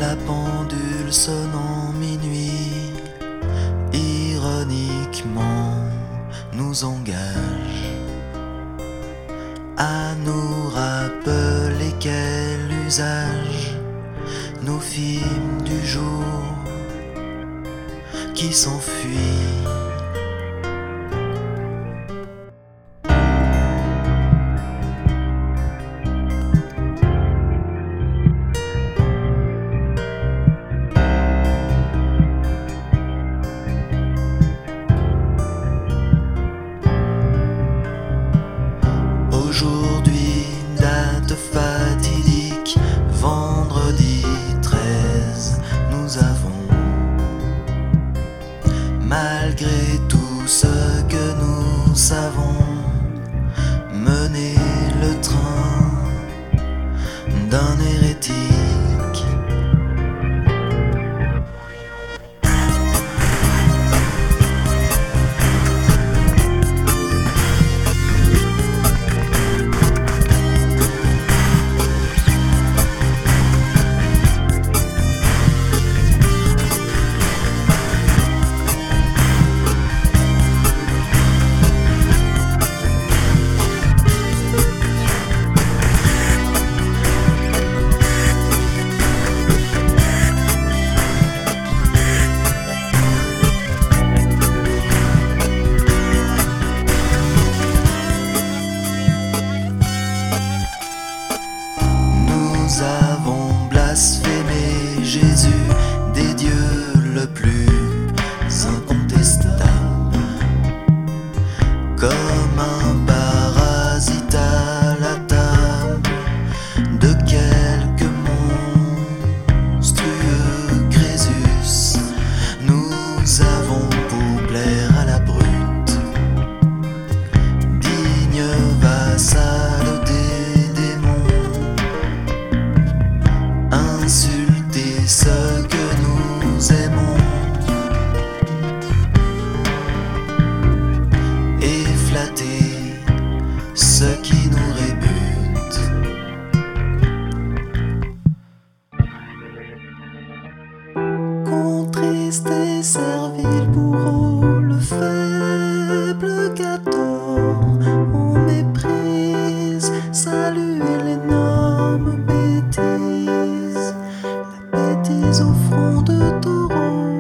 La pendule sonnant minuit, ironiquement nous engage à nous rappeler quel usage nos films du jour qui s'enfuient. Aujourd'hui, date fatidique, vendredi 13, nous avons, malgré tout ce que nous savons, mené le train d'un hérétique. Nous avons blasphémé Jésus, des dieux le plus incontestable, comme un parasite à la table de quelques monstrueux Crésus. Nous avons pour plaire à la brute, digne vassale des démons, insulter ce que nous aimons et flatter ce qui nous rébute. Contriste et servile bourreau, le faible gâteau, on méprise, salue l'énorme bêtise, la bêtise au front de taureau.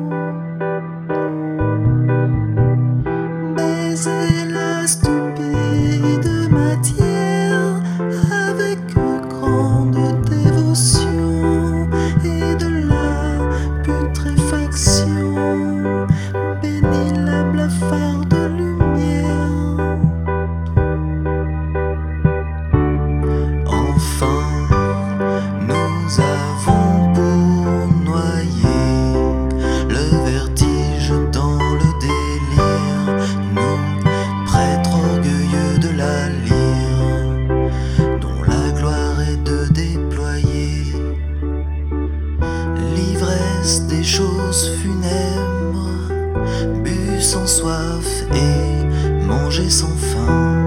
Baiser la stupide matière avec grande dévotion et de la putréfaction, bénis la blafarde lumière. Enfin, nous avons pour noyer le vertige dans le délire, nous, prêtres orgueilleux de la lyre, dont la gloire est de déployer l'ivresse des choses funèbres, bu sans soif et manger sans faim.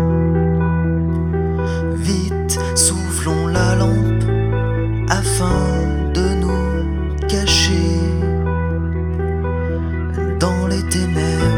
Vite, soufflons la lampe afin de nous cacher dans les ténèbres.